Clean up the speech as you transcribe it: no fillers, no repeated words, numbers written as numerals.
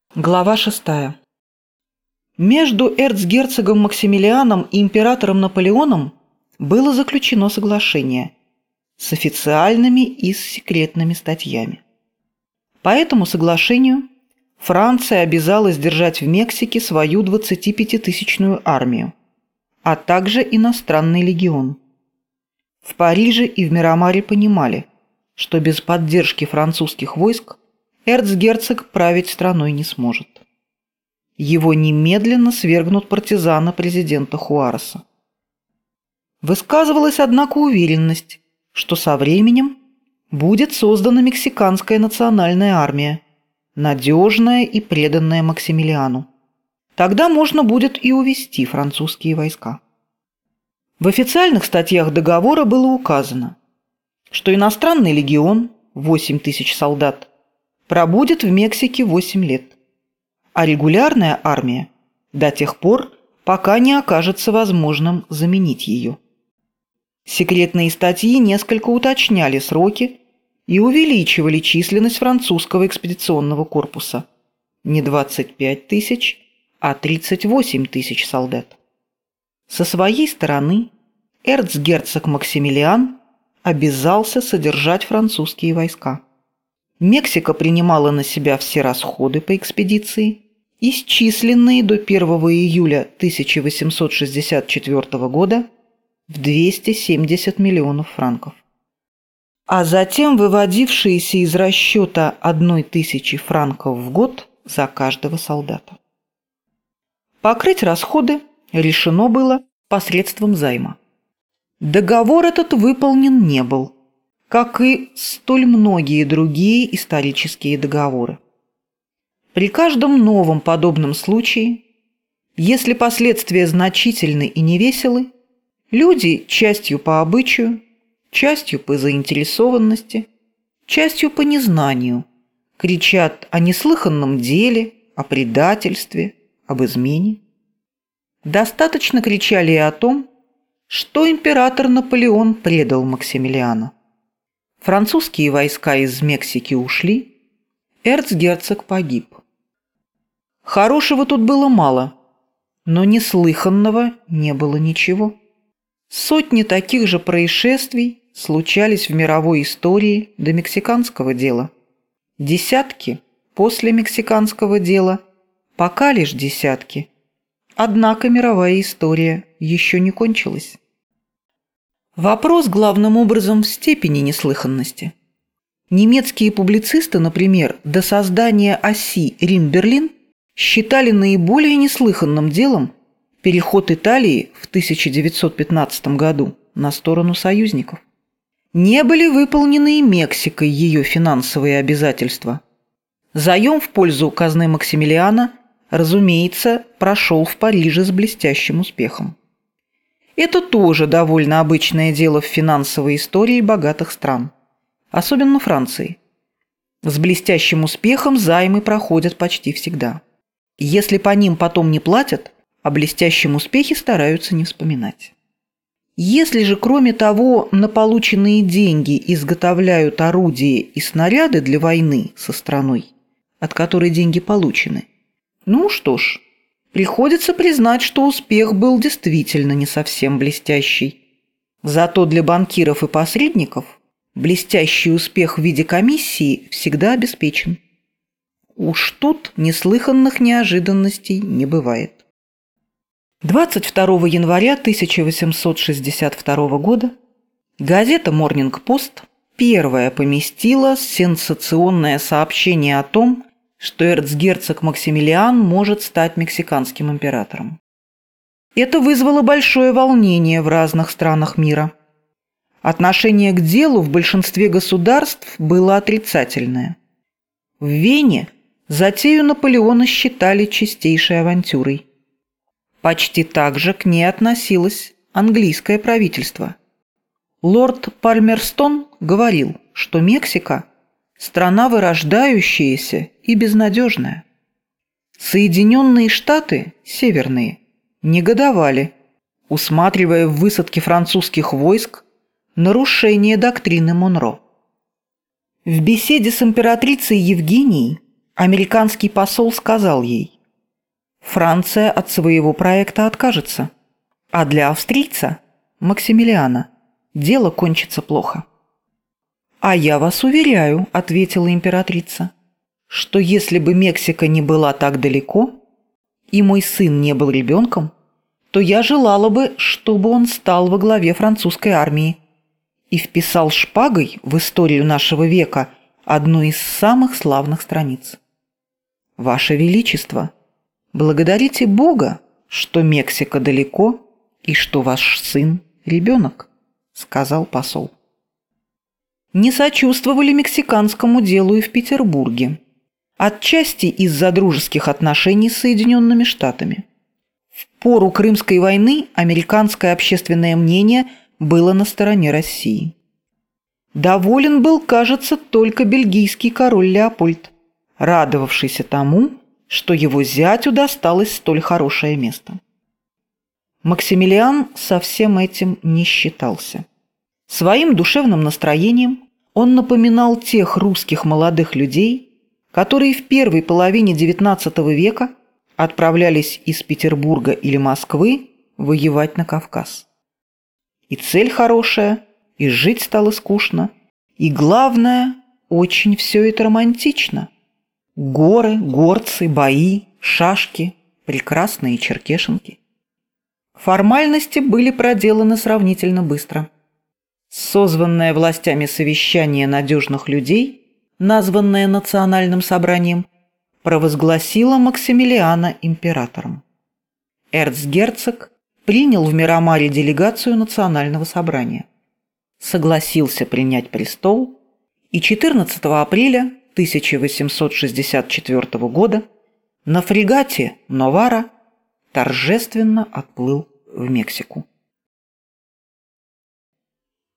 Глава 6. Между эрцгерцогом Максимилианом и императором Наполеоном было заключено соглашение с официальными и с секретными статьями. По этому соглашению Франция обязалась держать в Мексике свою 25-тысячную армию, а также иностранный легион. В Париже и в Мирамаре понимали, что без поддержки французских войск эрцгерцог править страной не сможет. Его немедленно свергнут партизаны президента Хуареса. Высказывалась, однако, уверенность, что со временем будет создана мексиканская национальная армия, надежная и преданная Максимилиану. Тогда можно будет и увести французские войска. В официальных статьях договора было указано, что иностранный легион, 8 тысяч солдат, пробудет в Мексике 8 лет, а регулярная армия до тех пор, пока не окажется возможным заменить ее. Секретные статьи несколько уточняли сроки и увеличивали численность французского экспедиционного корпуса не 25 тысяч, а 38 тысяч солдат. Со своей стороны эрцгерцог Максимилиан обязался содержать французские войска. Мексика принимала на себя все расходы по экспедиции, исчисленные до 1 июля 1864 года в 270 миллионов франков, а затем выводившиеся из расчета 1000 франков в год за каждого солдата. Покрыть расходы решено было посредством займа. Договор этот выполнен не был, как и столь многие другие исторические договоры. При каждом новом подобном случае, если последствия значительны и невеселы, люди частью по обычаю, частью по заинтересованности, частью по незнанию кричат о неслыханном деле, о предательстве, об измене. Достаточно кричали и о том, что император Наполеон предал Максимилиана. Французские войска из Мексики ушли, эрцгерцог погиб. Хорошего тут было мало, но неслыханного не было ничего. Сотни таких же происшествий случались в мировой истории до мексиканского дела. Десятки после мексиканского дела, пока лишь десятки. Однако мировая история еще не кончилась. Вопрос главным образом в степени неслыханности. Немецкие публицисты, например, до создания оси Рим-Берлин считали наиболее неслыханным делом переход Италии в 1915 году на сторону союзников. Не были выполнены и Мексикой ее финансовые обязательства. Заем в пользу казны Максимилиана, разумеется, прошел в Париже с блестящим успехом. Это тоже довольно обычное дело в финансовой истории богатых стран, особенно Франции. С блестящим успехом займы проходят почти всегда. Если по ним потом не платят, о блестящем успехе стараются не вспоминать. Если же, кроме того, на полученные деньги изготовляют орудия и снаряды для войны со страной, от которой деньги получены, ну что ж, приходится признать, что успех был действительно не совсем блестящий. Зато для банкиров и посредников блестящий успех в виде комиссии всегда обеспечен. Уж тут неслыханных неожиданностей не бывает. 22 января 1862 года газета «Морнинг Пост» первая поместила сенсационное сообщение о том, что эрцгерцог Максимилиан может стать мексиканским императором. Это вызвало большое волнение в разных странах мира. Отношение к делу в большинстве государств было отрицательное. В Вене затею Наполеона считали чистейшей авантюрой. Почти так же к ней относилось английское правительство. Лорд Пальмерстон говорил, что Мексика – страна вырождающаяся и безнадежная. Соединенные Штаты, северные, негодовали, усматривая в высадке французских войск нарушение доктрины Монро. В беседе с императрицей Евгенией Американский посол сказал ей: «Франция от своего проекта откажется, а для австрийца, Максимилиана, дело кончится плохо». «А я вас уверяю», — ответила императрица, «что если бы Мексика не была так далеко, и мой сын не был ребенком, то я желала бы, чтобы он стал во главе французской армии и вписал шпагой в историю нашего века одну из самых славных страниц. Ваше Величество, благодарите Бога, что Мексика далеко и что ваш сын – ребенок», – сказал посол. Не сочувствовали мексиканскому делу и в Петербурге, отчасти из-за дружеских отношений с Соединенными Штатами. В пору Крымской войны американское общественное мнение было на стороне России. Доволен был, кажется, только бельгийский король Леопольд, радовавшийся тому, что его зятю досталось столь хорошее место. Максимилиан со всем этим не считался. Своим душевным настроением он напоминал тех русских молодых людей, которые в первой половине XIX века отправлялись из Петербурга или Москвы воевать на Кавказ. И цель хорошая, и жить стало скучно, и, главное, очень все это романтично. Горы, горцы, бои, шашки, прекрасные черкешенки. Формальности были проделаны сравнительно быстро. Созванное властями совещание надежных людей, названное Национальным собранием, провозгласило Максимилиана императором. Эрцгерцог принял в Мирамаре делегацию Национального собрания, согласился принять престол и 14 апреля 1864 года на фрегате «Новара» торжественно отплыл в Мексику.